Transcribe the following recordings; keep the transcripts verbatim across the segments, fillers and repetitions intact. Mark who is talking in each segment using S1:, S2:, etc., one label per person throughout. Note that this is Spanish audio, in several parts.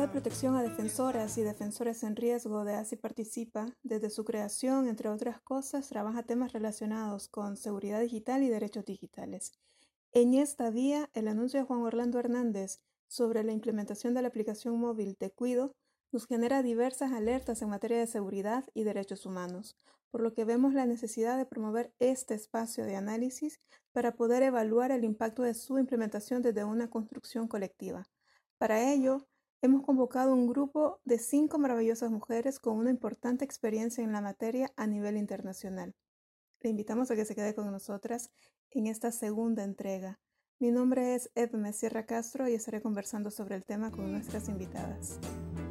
S1: de protección a defensoras y defensores en riesgo de ASI Participa, desde su creación, entre otras cosas, trabaja temas relacionados con seguridad digital y derechos digitales. En esta vía, el anuncio de Juan Orlando Hernández sobre la implementación de la aplicación móvil Te Cuido nos genera diversas alertas en materia de seguridad y derechos humanos, por lo que vemos la necesidad de promover este espacio de análisis para poder evaluar el impacto de su implementación desde una construcción colectiva. Para ello, hemos convocado un grupo de cinco maravillosas mujeres con una importante experiencia en la materia a nivel internacional. Le invitamos a que se quede con nosotras en esta segunda entrega. Mi nombre es Edme Sierra Castro y estaré conversando sobre el tema con nuestras invitadas.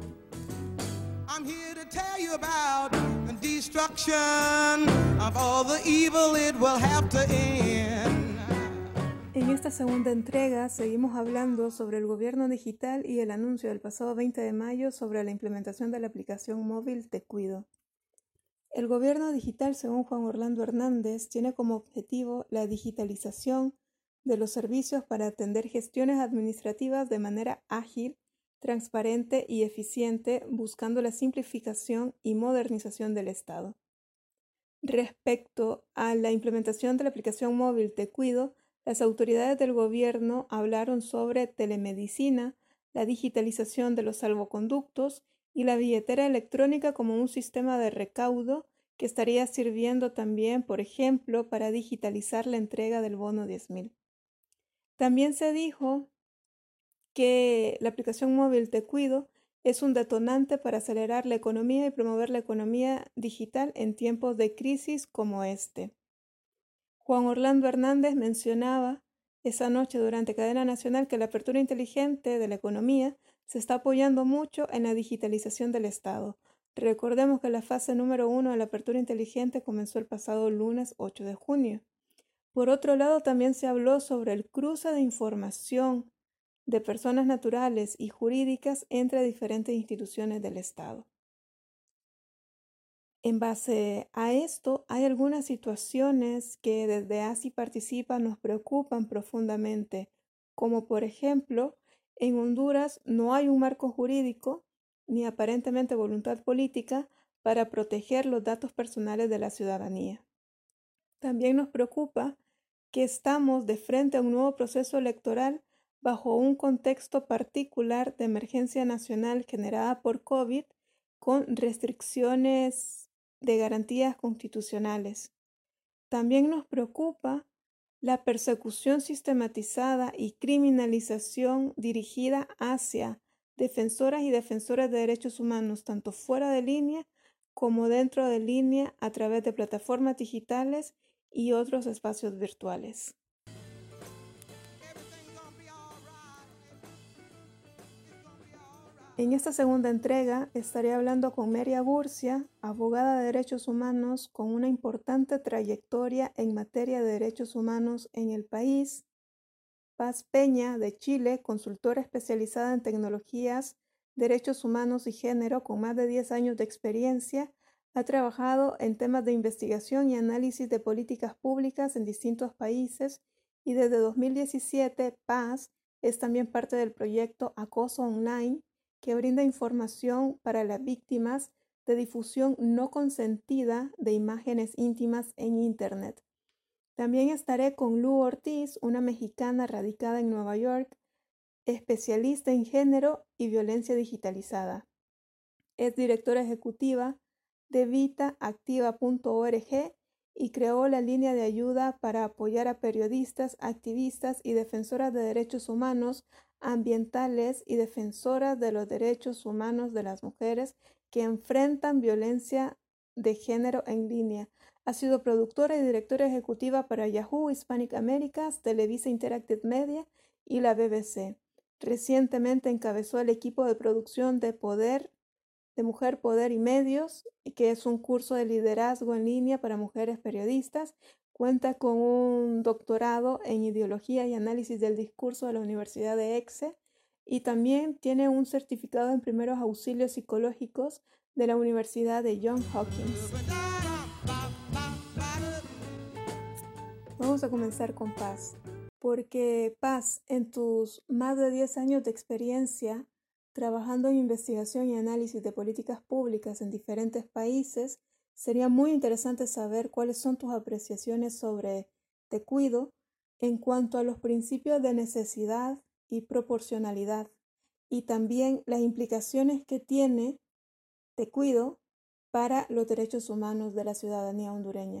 S1: I'm here to tell you about the destruction of all the evil it will have to end. En esta segunda entrega seguimos hablando sobre el gobierno digital y el anuncio del pasado veinte de mayo sobre la implementación de la aplicación móvil Te Cuido. El gobierno digital, según Juan Orlando Hernández, tiene como objetivo la digitalización de los servicios para atender gestiones administrativas de manera ágil, transparente y eficiente, buscando la simplificación y modernización del Estado. Respecto a la implementación de la aplicación móvil Te Cuido, las autoridades del gobierno hablaron sobre telemedicina, la digitalización de los salvoconductos y la billetera electrónica como un sistema de recaudo que estaría sirviendo también, por ejemplo, para digitalizar la entrega del bono diez mil. También se dijo que la aplicación móvil Te Cuido es un detonante para acelerar la economía y promover la economía digital en tiempos de crisis como este. Juan Orlando Hernández mencionaba esa noche durante Cadena Nacional que la apertura inteligente de la economía se está apoyando mucho en la digitalización del Estado. Recordemos que la fase número uno de la apertura inteligente comenzó el pasado lunes ocho de junio. Por otro lado, también se habló sobre el cruce de información de personas naturales y jurídicas entre diferentes instituciones del Estado. En base a esto, hay algunas situaciones que desde ASI Participa nos preocupan profundamente, como por ejemplo, en Honduras no hay un marco jurídico ni aparentemente voluntad política para proteger los datos personales de la ciudadanía. También nos preocupa que estamos de frente a un nuevo proceso electoral bajo un contexto particular de emergencia nacional generada por COVID con restricciones de garantías constitucionales. También nos preocupa la persecución sistematizada y criminalización dirigida hacia defensoras y defensores de derechos humanos, tanto fuera de línea como dentro de línea a través de plataformas digitales y otros espacios virtuales. En esta segunda entrega estaré hablando con Meria Gurcia, abogada de derechos humanos con una importante trayectoria en materia de derechos humanos en el país, Paz Peña de Chile, consultora especializada en tecnologías, derechos humanos y género con más de diez años de experiencia, ha trabajado en temas de investigación y análisis de políticas públicas en distintos países y desde dos mil diecisiete Paz es también parte del proyecto Acoso Online, que brinda información para las víctimas de difusión no consentida de imágenes íntimas en Internet. También estaré con Lu Ortiz, una mexicana radicada en Nueva York, especialista en género y violencia digitalizada. Es directora ejecutiva de vita activa punto org y creó la línea de ayuda para apoyar a periodistas, activistas y defensoras de derechos humanos ambientales y defensoras de los derechos humanos de las mujeres que enfrentan violencia de género en línea. Ha sido productora y directora ejecutiva para Yahoo Hispanic Americas, Televisa Interactive Media y la B B C. Recientemente encabezó el equipo de producción de Poder, de Mujer, Poder y Medios, que es un curso de liderazgo en línea para mujeres periodistas. Cuenta con un doctorado en ideología y análisis del discurso de la Universidad de Exeter y también tiene un certificado en primeros auxilios psicológicos de la Universidad de Johns Hopkins. Vamos a comenzar con Paz, porque Paz, en tus más de diez años de experiencia, trabajando en investigación y análisis de políticas públicas en diferentes países, sería muy interesante saber cuáles son tus apreciaciones sobre Te Cuido en cuanto a los principios de necesidad y proporcionalidad, y también las implicaciones que tiene Te Cuido para los derechos humanos de la ciudadanía hondureña.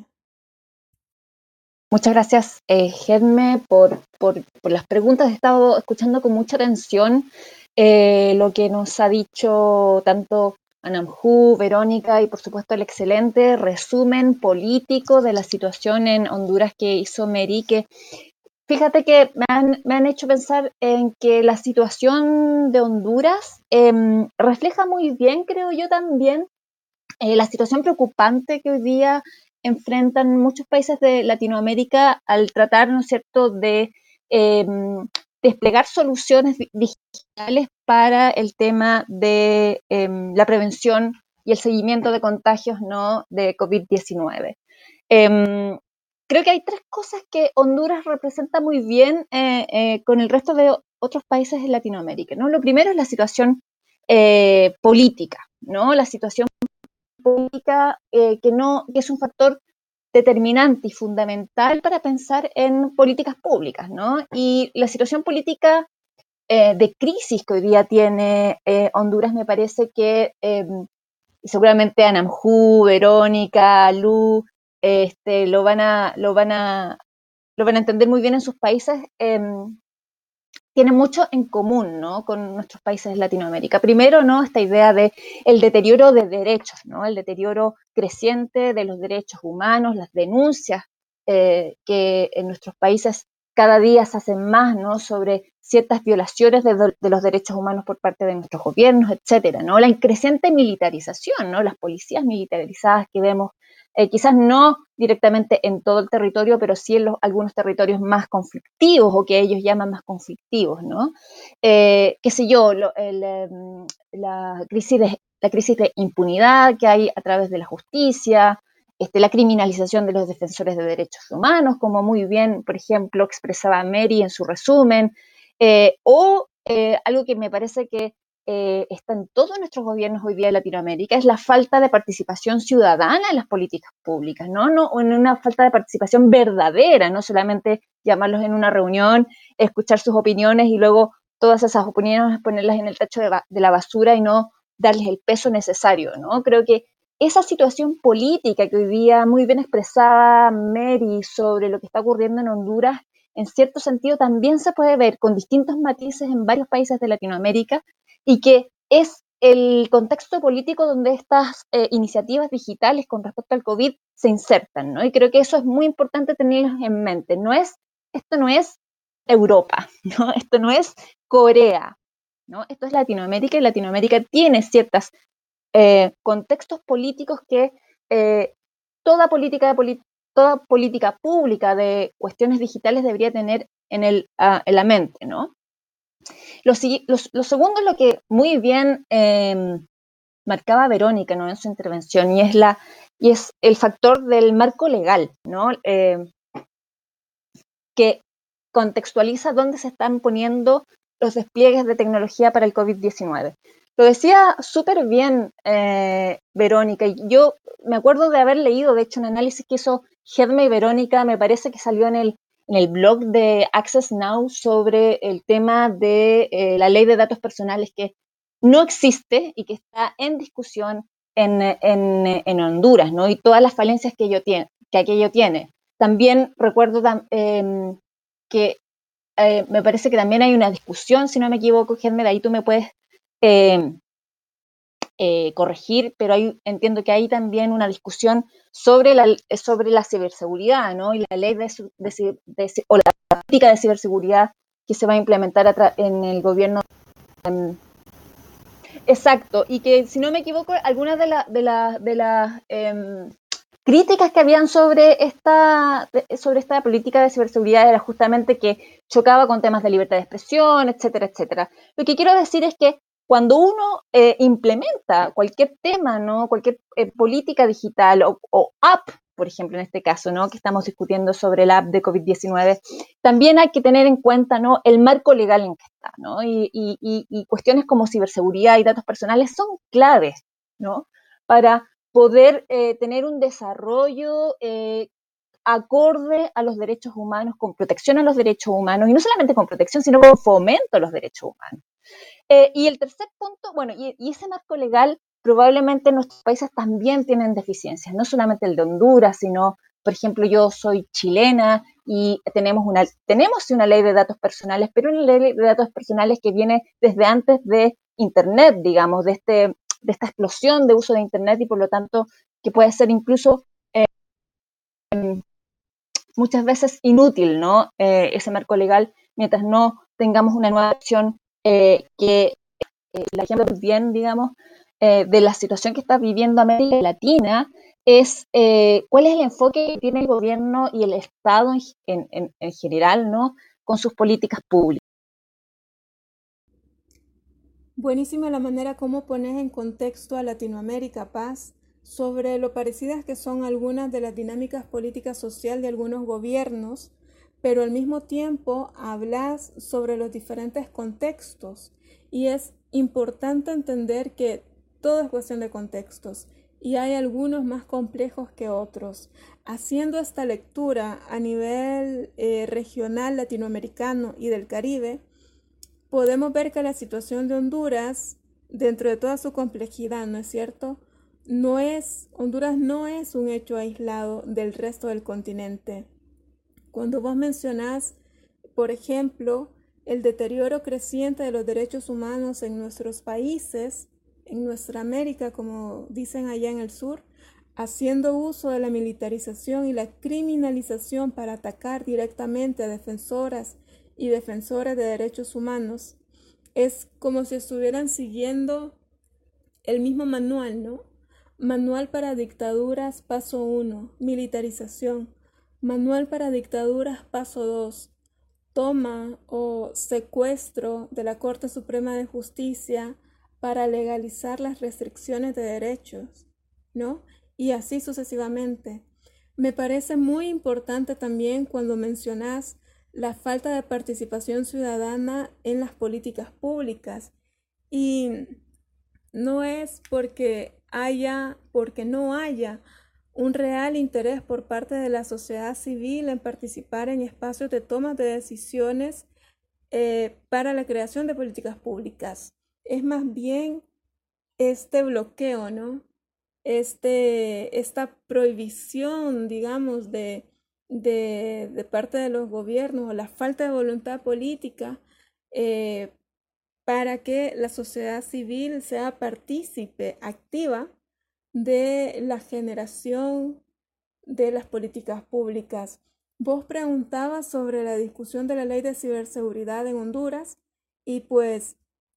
S2: Muchas gracias, eh, Gedme, por, por, por las preguntas. He estado escuchando con mucha atención eh, lo que nos ha dicho tanto Anamjú, Verónica y por supuesto el excelente resumen político de la situación en Honduras que hizo Mary, que fíjate que me han, me han hecho pensar en que la situación de Honduras eh, refleja muy bien, creo yo también, eh, la situación preocupante que hoy día enfrentan muchos países de Latinoamérica al tratar, ¿no es cierto?, de eh, desplegar soluciones digitales para el tema de eh, la prevención y el seguimiento de contagios, ¿no?, de COVID diecinueve. Eh, creo que hay tres cosas que Honduras representa muy bien eh, eh, con el resto de otros países de Latinoamérica, ¿no? Lo primero es la situación eh, política, ¿no? La situación política eh, que, no, que es un factor determinante y fundamental para pensar en políticas públicas, ¿no? Y la situación política eh, de crisis que hoy día tiene eh, Honduras me parece que eh, seguramente Anamjú, Verónica, Lu, este, lo van a, lo van a, lo van a entender muy bien en sus países. Eh, tiene mucho en común, ¿no?, con nuestros países de Latinoamérica. Primero, ¿no?, esta idea de el deterioro de derechos, ¿no?, el deterioro creciente de los derechos humanos, las denuncias eh, que en nuestros países cada día se hacen más, ¿no?, sobre ciertas violaciones de, de los derechos humanos por parte de nuestros gobiernos, etcétera, ¿no? La creciente militarización, ¿no?, las policías militarizadas que vemos, eh, quizás no directamente en todo el territorio, pero sí en los, algunos territorios más conflictivos o que ellos llaman más conflictivos, ¿no? Eh, qué sé yo, lo, el, la, crisis de, la crisis de impunidad que hay a través de la justicia, este, la criminalización de los defensores de derechos humanos, como muy bien, por ejemplo, expresaba Mary en su resumen, eh, o eh, algo que me parece que Eh, está en todos nuestros gobiernos hoy día de Latinoamérica, es la falta de participación ciudadana en las políticas públicas, ¿no? No, en una falta de participación verdadera, no solamente llamarlos en una reunión, escuchar sus opiniones y luego todas esas opiniones ponerlas en el tacho de, de la basura y no darles el peso necesario, ¿no? Creo que esa situación política que hoy día muy bien expresaba Mary sobre lo que está ocurriendo en Honduras, en cierto sentido también se puede ver con distintos matices en varios países de Latinoamérica, y que es el contexto político donde estas eh, iniciativas digitales con respecto al COVID se insertan, ¿no? Y creo que eso es muy importante tenerlos en mente. No es, esto no es Europa, ¿no? Esto no es Corea, ¿no? Esto es Latinoamérica, y Latinoamérica tiene ciertos eh, contextos políticos que eh, toda política de política toda política pública de cuestiones digitales debería tener en, el, uh, en la mente, ¿no? Lo, lo, lo segundo es lo que muy bien eh, marcaba Verónica, ¿no?, en su intervención, y es, la, y es el factor del marco legal, ¿no?, eh, que contextualiza dónde se están poniendo los despliegues de tecnología para el COVID diecinueve. Lo decía súper bien eh, Verónica, y yo me acuerdo de haber leído, de hecho, un análisis que hizo Gedme y Verónica, me parece que salió en el, en el blog de Access Now sobre el tema de eh, la ley de datos personales que no existe y que está en discusión en, en, en Honduras, ¿no?, y todas las falencias que, ello tiene, que aquello tiene. También recuerdo eh, que eh, me parece que también hay una discusión, si no me equivoco, Gedme, de ahí tú me puedes eh, eh, corregir, pero hay, entiendo que hay también una discusión sobre la, sobre la ciberseguridad, ¿no?, y la ley de, de, de, o la política de ciberseguridad que se va a implementar a en el gobierno. Um, exacto, y que si no me equivoco, algunas de las de la, de la, eh, críticas que habían sobre esta, sobre esta política de ciberseguridad era justamente que chocaba con temas de libertad de expresión, etcétera, etcétera. Lo que quiero decir es que cuando uno eh, implementa cualquier tema, ¿no?, cualquier eh, política digital o, o app por ejemplo, en este caso, ¿no? Que estamos discutiendo sobre la app de COVID diecinueve, también hay que tener en cuenta, ¿no? El marco legal en que está, ¿no? Y, y, y cuestiones como ciberseguridad y datos personales son claves, ¿no? Para poder eh, tener un desarrollo eh, acorde a los derechos humanos, con protección a los derechos humanos, y no solamente con protección, sino con fomento a los derechos humanos. Eh, y el tercer punto, bueno, y, y ese marco legal probablemente en nuestros países también tienen deficiencias, no solamente el de Honduras, sino, por ejemplo, yo soy chilena y tenemos una, tenemos una ley de datos personales, pero una ley de datos personales que viene desde antes de Internet, digamos, de, este, de esta explosión de uso de Internet, y por lo tanto que puede ser incluso eh, muchas veces inútil, ¿no? Eh, ese marco legal, mientras no tengamos una nueva acción eh, que eh, la ejemplo bien, digamos, eh, de la situación que está viviendo América Latina, es eh, cuál es el enfoque que tiene el gobierno y el Estado en, en, en general, ¿no? Con sus políticas públicas.
S1: Buenísima la manera como pones en contexto a Latinoamérica, Paz, sobre lo parecidas que son algunas de las dinámicas políticas sociales de algunos gobiernos, pero al mismo tiempo hablas sobre los diferentes contextos, y es importante entender que todo es cuestión de contextos y hay algunos más complejos que otros. Haciendo esta lectura a nivel eh, regional latinoamericano y del Caribe, podemos ver que la situación de Honduras, dentro de toda su complejidad, ¿no es cierto? No es, Honduras no es un hecho aislado del resto del continente. Cuando vos mencionás, por ejemplo, el deterioro creciente de los derechos humanos en nuestros países, en nuestra América, como dicen allá en el sur, haciendo uso de la militarización y la criminalización para atacar directamente a defensoras y defensores de derechos humanos, es como si estuvieran siguiendo el mismo manual, ¿no? Manual para dictaduras, paso uno, militarización. Manual para dictaduras, paso dos, toma o secuestro de la Corte Suprema de Justicia para legalizar las restricciones de derechos, ¿no? Y así sucesivamente. Me parece muy importante también cuando mencionas la falta de participación ciudadana en las políticas públicas, y no es porque haya, porque no haya un real interés por parte de la sociedad civil en participar en espacios de toma de decisiones eh, para la creación de políticas públicas. Es más bien este bloqueo, ¿no? Este, esta prohibición, digamos, de, de, de parte de los gobiernos, o la falta de voluntad política eh, para que la sociedad civil sea partícipe activa de la generación de las políticas públicas. Vos preguntabas sobre la discusión de la ley de ciberseguridad en Honduras, y pues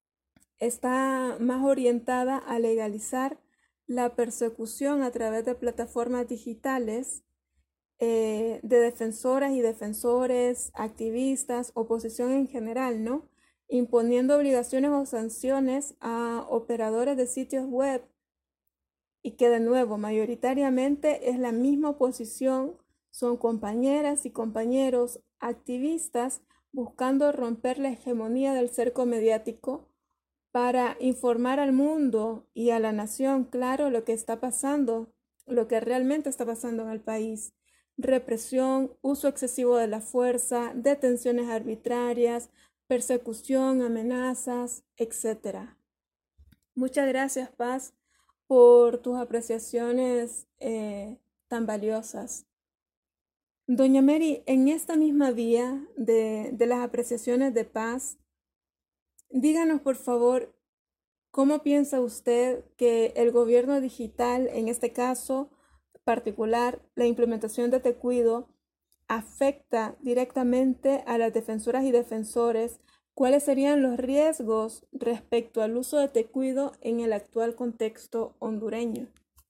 S1: está más orientada a legalizar la persecución a través de plataformas digitales eh, de defensoras y defensores, activistas, oposición en general, ¿no? Imponiendo obligaciones o sanciones a operadores de sitios web, y que de nuevo mayoritariamente es la misma oposición, son compañeras y compañeros activistas buscando romper la hegemonía del cerco mediático para informar al mundo y a la nación claro lo que está pasando, lo que realmente está pasando en el país. Represión, uso excesivo de la fuerza, detenciones arbitrarias, persecución, amenazas, etcétera. Muchas gracias, Paz, por tus apreciaciones eh, tan valiosas. Doña Mary, en esta misma vía de, de las apreciaciones de Paz, díganos por favor, ¿cómo piensa usted que el gobierno digital, en este caso particular, la implementación de Te Cuido, afecta directamente a las defensoras y defensores? ¿Cuáles serían los riesgos respecto al uso de Te Cuido en el actual contexto hondureño?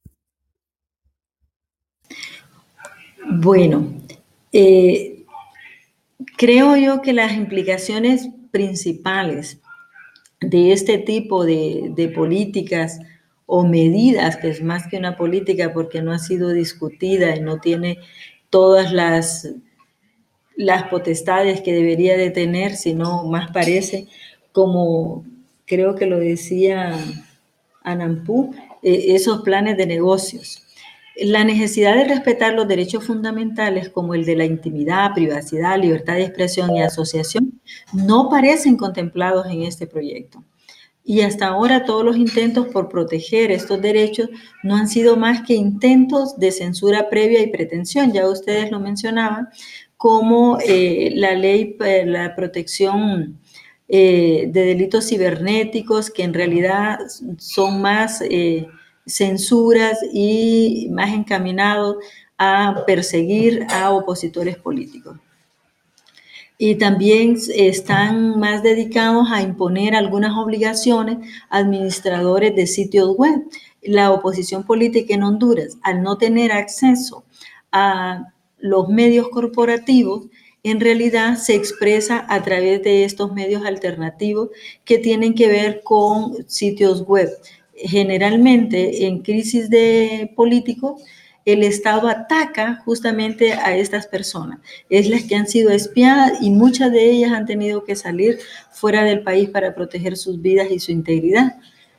S3: Bueno, eh, creo yo que las implicaciones principales de este tipo de, de políticas o medidas, que es más que una política porque no ha sido discutida y no tiene todas las, las potestades que debería de tener, sino más parece como, creo que lo decía Anam Phu, eh, esos planes de negocios. La necesidad de respetar los derechos fundamentales como el de la intimidad, privacidad, libertad de expresión y asociación no parecen contemplados en este proyecto. Y hasta ahora todos los intentos por proteger estos derechos no han sido más que intentos de censura previa y pretensión. Ya ustedes lo mencionaban, como eh, la ley para la protección eh, de delitos cibernéticos, que en realidad son más eh, censuras y más encaminados a perseguir a opositores políticos. Y también están más dedicados a imponer algunas obligaciones a administradores de sitios web. La oposición política en Honduras, al no tener acceso a los medios corporativos, en realidad se expresa a través de estos medios alternativos que tienen que ver con sitios web. Generalmente en crisis de políticos, el Estado ataca justamente a estas personas. Es las que han sido espiadas y muchas de ellas han tenido que salir fuera del país para proteger sus vidas y su integridad.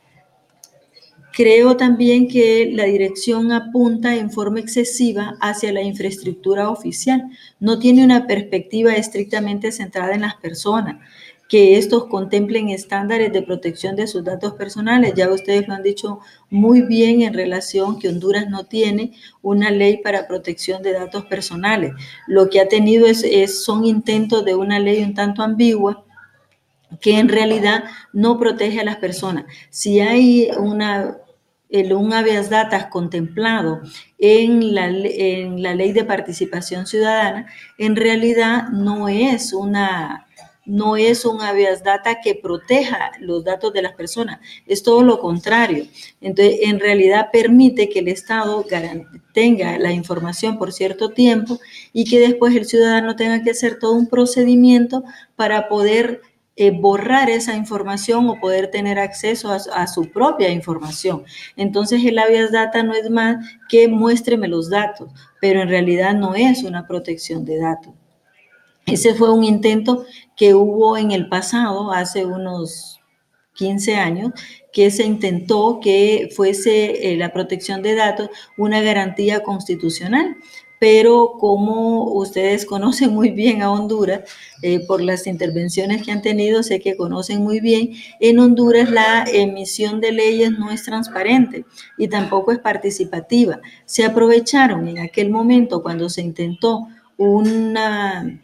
S3: Creo también que la dirección apunta en forma excesiva hacia la infraestructura oficial. No tiene una perspectiva estrictamente centrada en las personas, que estos contemplen estándares de protección de sus datos personales. Ya ustedes lo han dicho muy bien en relación que Honduras no tiene una ley para protección de datos personales. Lo que ha tenido es, es, son intentos de una ley un tanto ambigua que en realidad no protege a las personas. Si hay una, el, un habeas data contemplado en la, en la ley de participación ciudadana, en realidad no es una... no es un habeas data que proteja los datos de las personas, es todo lo contrario. Entonces, en realidad permite que el Estado tenga la información por cierto tiempo y que después el ciudadano tenga que hacer todo un procedimiento para poder eh, borrar esa información o poder tener acceso a, a su propia información. Entonces, el habeas data no es más que muéstreme los datos, pero en realidad no es una protección de datos. Ese fue un intento que hubo en el pasado, hace unos quince años, que se intentó que fuese eh, la protección de datos una garantía constitucional. Pero como ustedes conocen muy bien a Honduras, eh, por las intervenciones que han tenido, sé que conocen muy bien, en Honduras la emisión de leyes no es transparente y tampoco es participativa. Se aprovecharon en aquel momento cuando se intentó una...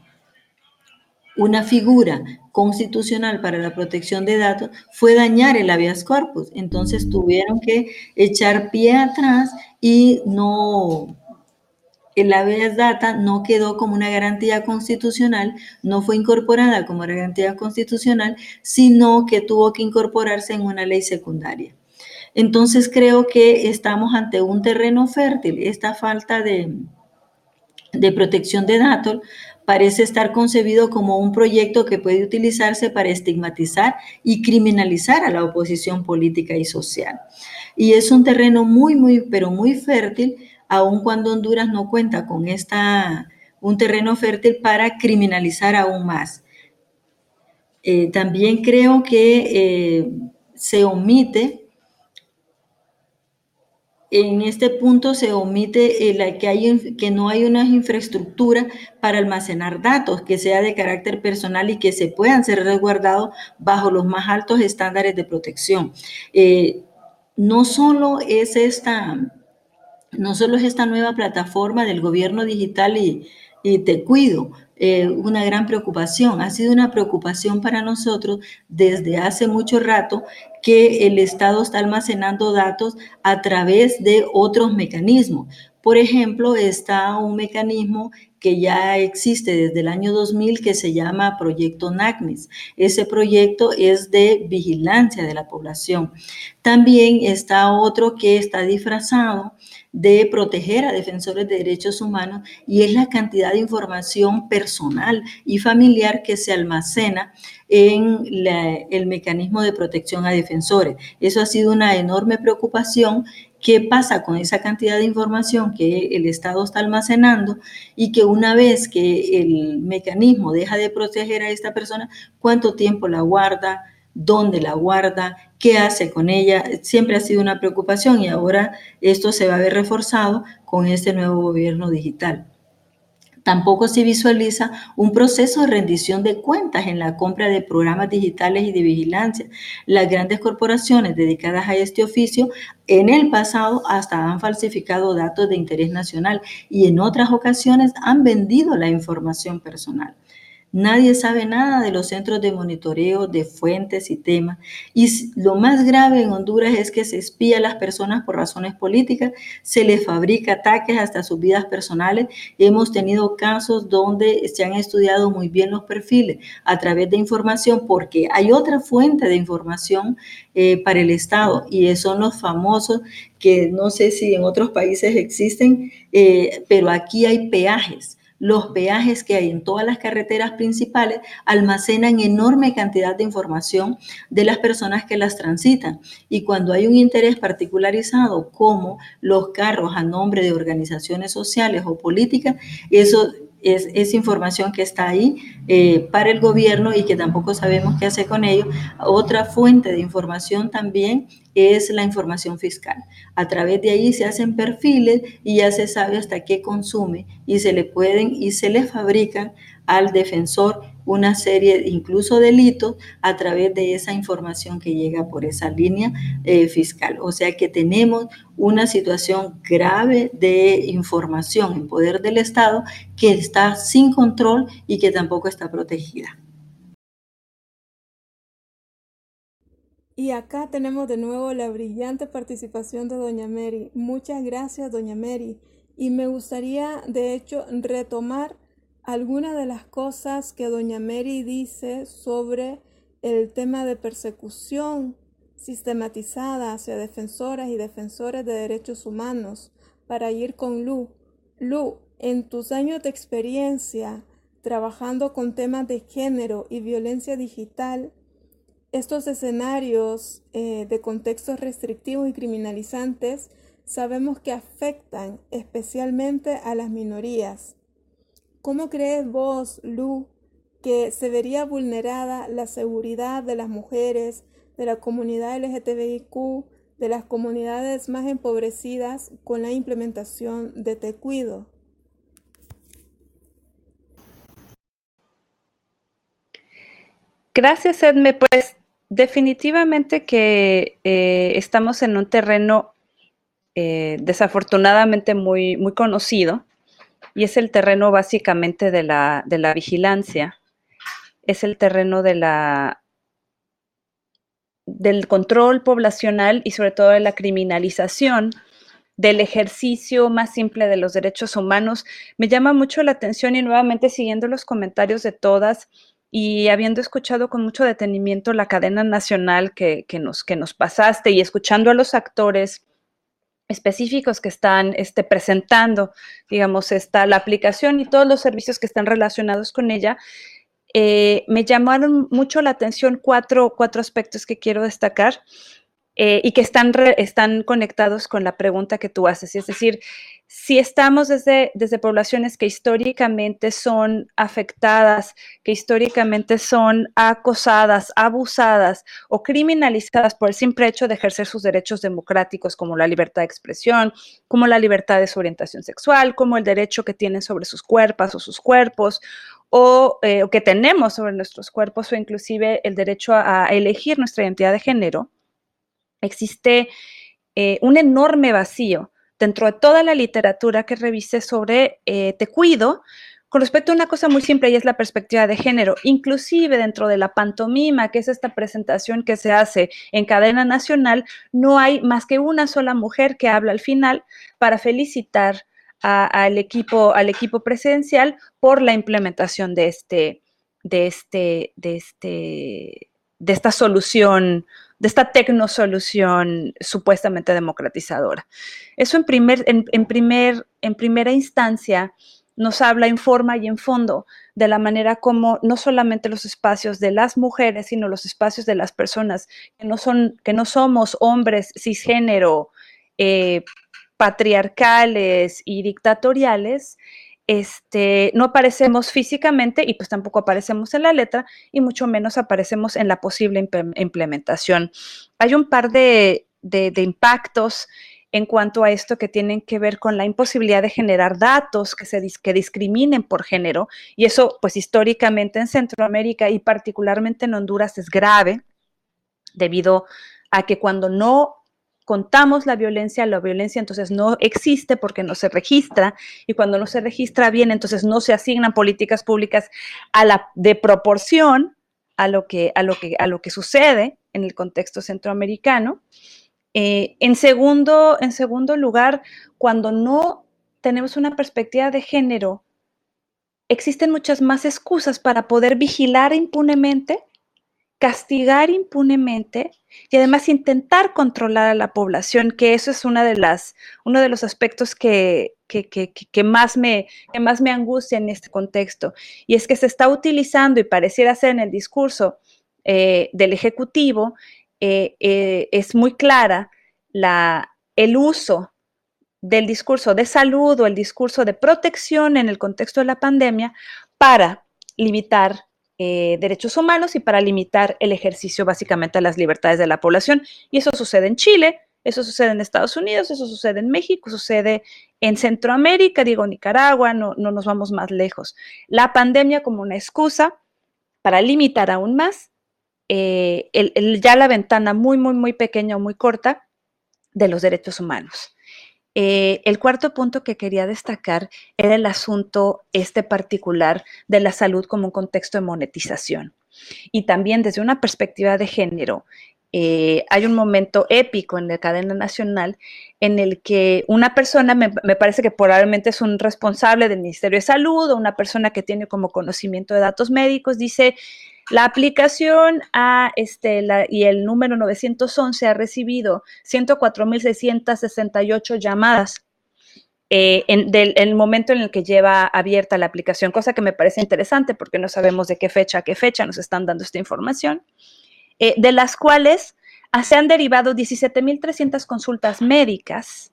S3: una figura constitucional para la protección de datos, fue dañar el habeas corpus. Entonces tuvieron que echar pie atrás y no, el habeas data no quedó como una garantía constitucional, no fue incorporada como garantía constitucional, sino que tuvo que incorporarse en una ley secundaria. Entonces creo que estamos ante un terreno fértil. Esta falta de, de protección de datos parece estar concebido como un proyecto que puede utilizarse para estigmatizar y criminalizar a la oposición política y social. Y es un terreno muy, muy, pero muy fértil, aun cuando Honduras no cuenta con esta, un terreno fértil para criminalizar aún más. Eh, también creo que eh, se omite En este punto se omite el, que, hay, que no hay una infraestructura para almacenar datos que sea de carácter personal y que se puedan ser resguardados bajo los más altos estándares de protección. Eh, no solo es esta, no solo es esta nueva plataforma del gobierno digital y, y Te Cuido, eh, una gran preocupación, ha sido una preocupación para nosotros desde hace mucho rato que el Estado está almacenando datos a través de otros mecanismos. Por ejemplo, está un mecanismo que ya existe desde el año dos mil que se llama Proyecto NACMIS. Ese proyecto es de vigilancia de la población. También está otro que está disfrazado de proteger a defensores de derechos humanos y es la cantidad cantidad de información personal y familiar que se almacena en la, el mecanismo de protección a defensores. Eso ha sido una enorme preocupación. ¿Qué pasa con esa cantidad de información que el Estado está almacenando y que una vez que el mecanismo deja de proteger a esta persona, cuánto tiempo la guarda, dónde la guarda, qué hace con ella? Siempre ha sido una preocupación y ahora esto se va a ver reforzado con este nuevo gobierno digital. Tampoco se visualiza un proceso de rendición de cuentas en la compra de programas digitales y de vigilancia. Las grandes corporaciones dedicadas a este oficio en el pasado hasta han falsificado datos de interés nacional y en otras ocasiones han vendido la información personal. Nadie sabe nada de los centros de monitoreo de fuentes y temas. Y lo más grave en Honduras es que se espía a las personas por razones políticas, se les fabrica ataques hasta sus vidas personales. Hemos tenido casos donde se han estudiado muy bien los perfiles a través de información, porque hay otra fuente de información eh, para el Estado y son los famosos, que no sé si en otros países existen, eh, pero aquí hay peajes. Los peajes que hay en todas las carreteras principales almacenan enorme cantidad de información de las personas que las transitan. Y cuando hay un interés particularizado, como los carros a nombre de organizaciones sociales o políticas, eso es, es información que está ahí eh, para el gobierno y que tampoco sabemos qué hacer con ello. Otra fuente de información también es la información fiscal. A través de ahí se hacen perfiles y ya se sabe hasta qué consume y se le pueden y se le fabrican al defensor una serie, incluso delitos, a través de esa información que llega por esa línea eh, fiscal. O sea que tenemos una situación grave de información en poder del Estado que está sin control y que tampoco está protegida.
S1: Y acá tenemos de nuevo la brillante participación de doña Mary. Muchas gracias, doña Mary. Y me gustaría, de hecho, retomar algunas de las cosas que doña Mary dice sobre el tema de persecución sistematizada hacia defensoras y defensores de derechos humanos, para ir con Lu. Lu, en tus años de experiencia trabajando con temas de género y violencia digital, estos escenarios eh, de contextos restrictivos y criminalizantes sabemos que afectan especialmente a las minorías. ¿Cómo crees vos, Lu, que se vería vulnerada la seguridad de las mujeres, de la comunidad L G T B I Q, de las comunidades más empobrecidas con la implementación de Te Cuido?
S4: Gracias, Edme. Pues definitivamente que eh, estamos en un terreno eh, desafortunadamente muy, muy conocido, y es el terreno básicamente de la, de la vigilancia, es el terreno de la, del control poblacional y sobre todo de la criminalización del ejercicio más simple de los derechos humanos. Me llama mucho la atención, y nuevamente siguiendo los comentarios de todas y habiendo escuchado con mucho detenimiento la cadena nacional que, que, nos, que nos pasaste, y escuchando a los actores específicos que están este, presentando, digamos, esta, la aplicación y todos los servicios que están relacionados con ella, eh, me llamaron mucho la atención cuatro, cuatro aspectos que quiero destacar. Eh, y que están, re, están conectados con la pregunta que tú haces. Es decir, si estamos desde, desde poblaciones que históricamente son afectadas, que históricamente son acosadas, abusadas o criminalizadas por el simple hecho de ejercer sus derechos democráticos, como la libertad de expresión, como la libertad de su orientación sexual, como el derecho que tienen sobre sus cuerpos o sus cuerpos, o, eh, o que tenemos sobre nuestros cuerpos, o inclusive el derecho a, a elegir nuestra identidad de género, existe eh, un enorme vacío dentro de toda la literatura que revise sobre eh, Te Cuido con respecto a una cosa muy simple, y es la perspectiva de género. Inclusive dentro de la pantomima, que es esta presentación que se hace en cadena nacional, no hay más que una sola mujer que habla al final para felicitar al equipo, al equipo presidencial por la implementación de este, de este, de este, de esta solución, de esta tecnosolución supuestamente democratizadora. Eso en, primer, en, en, primer, en primera instancia nos habla en forma y en fondo de la manera como no solamente los espacios de las mujeres, sino los espacios de las personas que no, son, que no somos hombres cisgénero, eh, patriarcales y dictatoriales, este, no aparecemos físicamente y pues tampoco aparecemos en la letra y mucho menos aparecemos en la posible implementación. Hay un par de, de, de impactos en cuanto a esto que tienen que ver con la imposibilidad de generar datos que, se, que discriminen por género, y eso pues históricamente en Centroamérica y particularmente en Honduras es grave, debido a que cuando no contamos la violencia, la violencia entonces no existe porque no se registra, y cuando no se registra bien, entonces no se asignan políticas públicas a la, de proporción a lo, que, a, lo que, a lo que sucede en el contexto centroamericano. Eh, en, segundo, en segundo lugar, cuando no tenemos una perspectiva de género, existen muchas más excusas para poder vigilar impunemente, castigar impunemente y además intentar controlar a la población, que eso es una de las, uno de los aspectos que, que, que, que, más me, que más me angustia en este contexto. Y es que se está utilizando, y pareciera ser en el discurso eh, del Ejecutivo, eh, eh, es muy clara la, el uso del discurso de salud o el discurso de protección en el contexto de la pandemia para limitar eh, derechos humanos y para limitar el ejercicio básicamente de las libertades de la población. Y eso sucede en Chile, eso sucede en Estados Unidos, eso sucede en México, sucede en Centroamérica, digo Nicaragua, no, no nos vamos más lejos. La pandemia como una excusa para limitar aún más eh, el, el, ya la ventana muy, muy, muy pequeña o muy corta de los derechos humanos. Eh, el cuarto punto que quería destacar era el asunto este particular de la salud como un contexto de monetización. Y también desde una perspectiva de género, eh, hay un momento épico en la cadena nacional en el que una persona, me, me parece que probablemente es un responsable del Ministerio de Salud o una persona que tiene como conocimiento de datos médicos, dice: la aplicación a este, la, y el número novecientos once ha recibido ciento cuatro mil seiscientas sesenta y ocho llamadas eh, en del, el momento en el que lleva abierta la aplicación, cosa que me parece interesante porque no sabemos de qué fecha a qué fecha nos están dando esta información, eh, de las cuales se han derivado diecisiete mil trescientas consultas médicas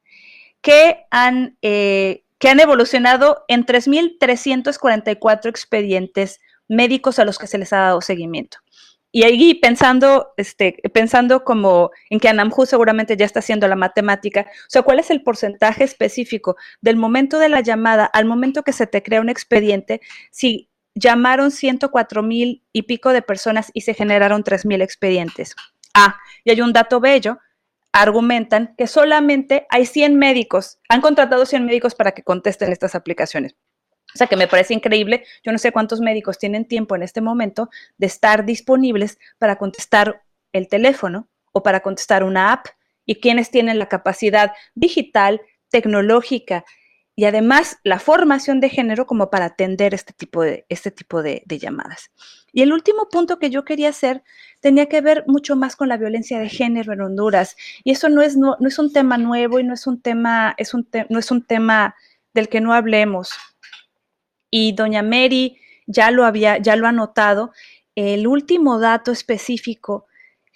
S4: que han, eh, que han evolucionado en tres mil trescientos cuarenta y cuatro expedientes médicos a los que se les ha dado seguimiento. Y ahí pensando, este, pensando como en que ANAMJU seguramente ya está haciendo la matemática, o sea, ¿cuál es el porcentaje específico del momento de la llamada al momento que se te crea un expediente? Si llamaron ciento cuatro mil y pico de personas y se generaron tres mil expedientes. Ah, y hay un dato bello, argumentan que solamente hay cien médicos, han contratado cien médicos para que contesten estas aplicaciones. O sea, que me parece increíble. Yo no sé cuántos médicos tienen tiempo en este momento de estar disponibles para contestar el teléfono o para contestar una app, y quienes tienen la capacidad digital, tecnológica y además la formación de género como para atender este tipo de, este tipo de, de llamadas. Y el último punto que yo quería hacer tenía que ver mucho más con la violencia de género en Honduras. Y eso no es, no, no es un tema nuevo y no es un tema, es un te, no es un tema del que no hablemos. Y doña Mary ya lo había, ya lo ha notado. El último dato específico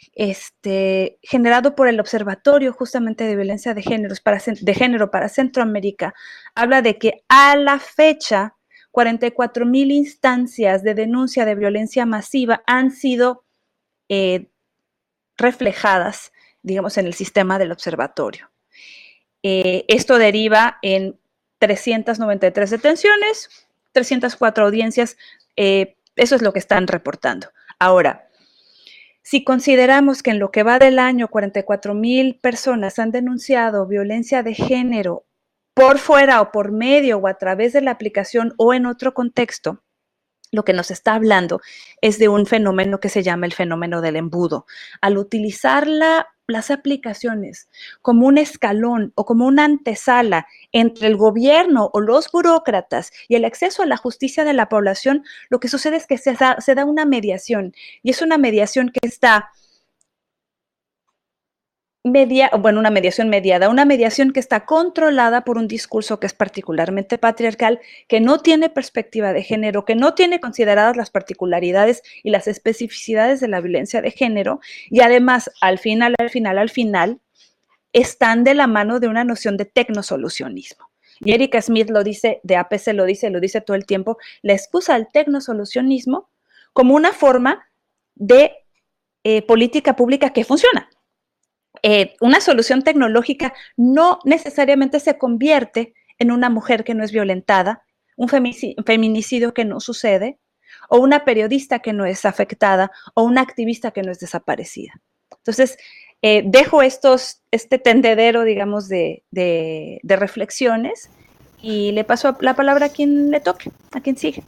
S4: este, generado por el Observatorio justamente de Violencia de, géneros para, de Género para Centroamérica habla de que a la fecha cuarenta y cuatro mil instancias de denuncia de violencia masiva han sido eh, reflejadas, digamos, en el sistema del observatorio. Eh, esto deriva en trescientas noventa y tres detenciones, trescientas cuatro audiencias, eh, eso es lo que están reportando. Ahora, si consideramos que en lo que va del año cuarenta y cuatro mil personas han denunciado violencia de género por fuera o por medio o a través de la aplicación o en otro contexto, lo que nos está hablando es de un fenómeno que se llama el fenómeno del embudo. Al utilizar la, las aplicaciones como un escalón o como una antesala entre el gobierno o los burócratas y el acceso a la justicia de la población, lo que sucede es que se da, se da una mediación, y es una mediación que está media, bueno, una mediación mediada, una mediación que está controlada por un discurso que es particularmente patriarcal, que no tiene perspectiva de género, que no tiene consideradas las particularidades y las especificidades de la violencia de género, y además, al final, al final, al final, están de la mano de una noción de tecnosolucionismo. Y Erika Smith lo dice, de A P C lo dice, lo dice todo el tiempo, la excusa al tecnosolucionismo como una forma de eh, política pública que funciona. Eh, una solución tecnológica no necesariamente se convierte en una mujer que no es violentada, un feminicidio que no sucede, o una periodista que no es afectada, o una activista que no es desaparecida. Entonces, eh, dejo estos, este tendedero, digamos, de, de, de reflexiones y le paso la palabra a quien le toque, a quien sigue.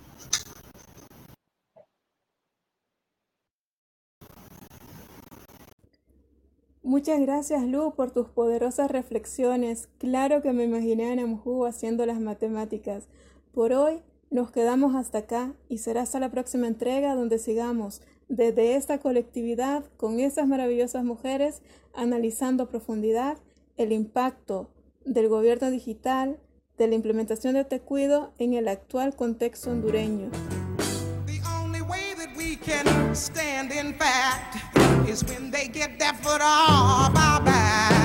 S1: Muchas gracias, Lu, por tus poderosas reflexiones. Claro que me imaginé a Namju haciendo las matemáticas. Por hoy nos quedamos hasta acá y será hasta la próxima entrega donde sigamos desde esta colectividad con esas maravillosas mujeres analizando a profundidad el impacto del gobierno digital, de la implementación de Te Cuido en el actual contexto hondureño.
S5: Can stand in fact is when they get their foot off our back.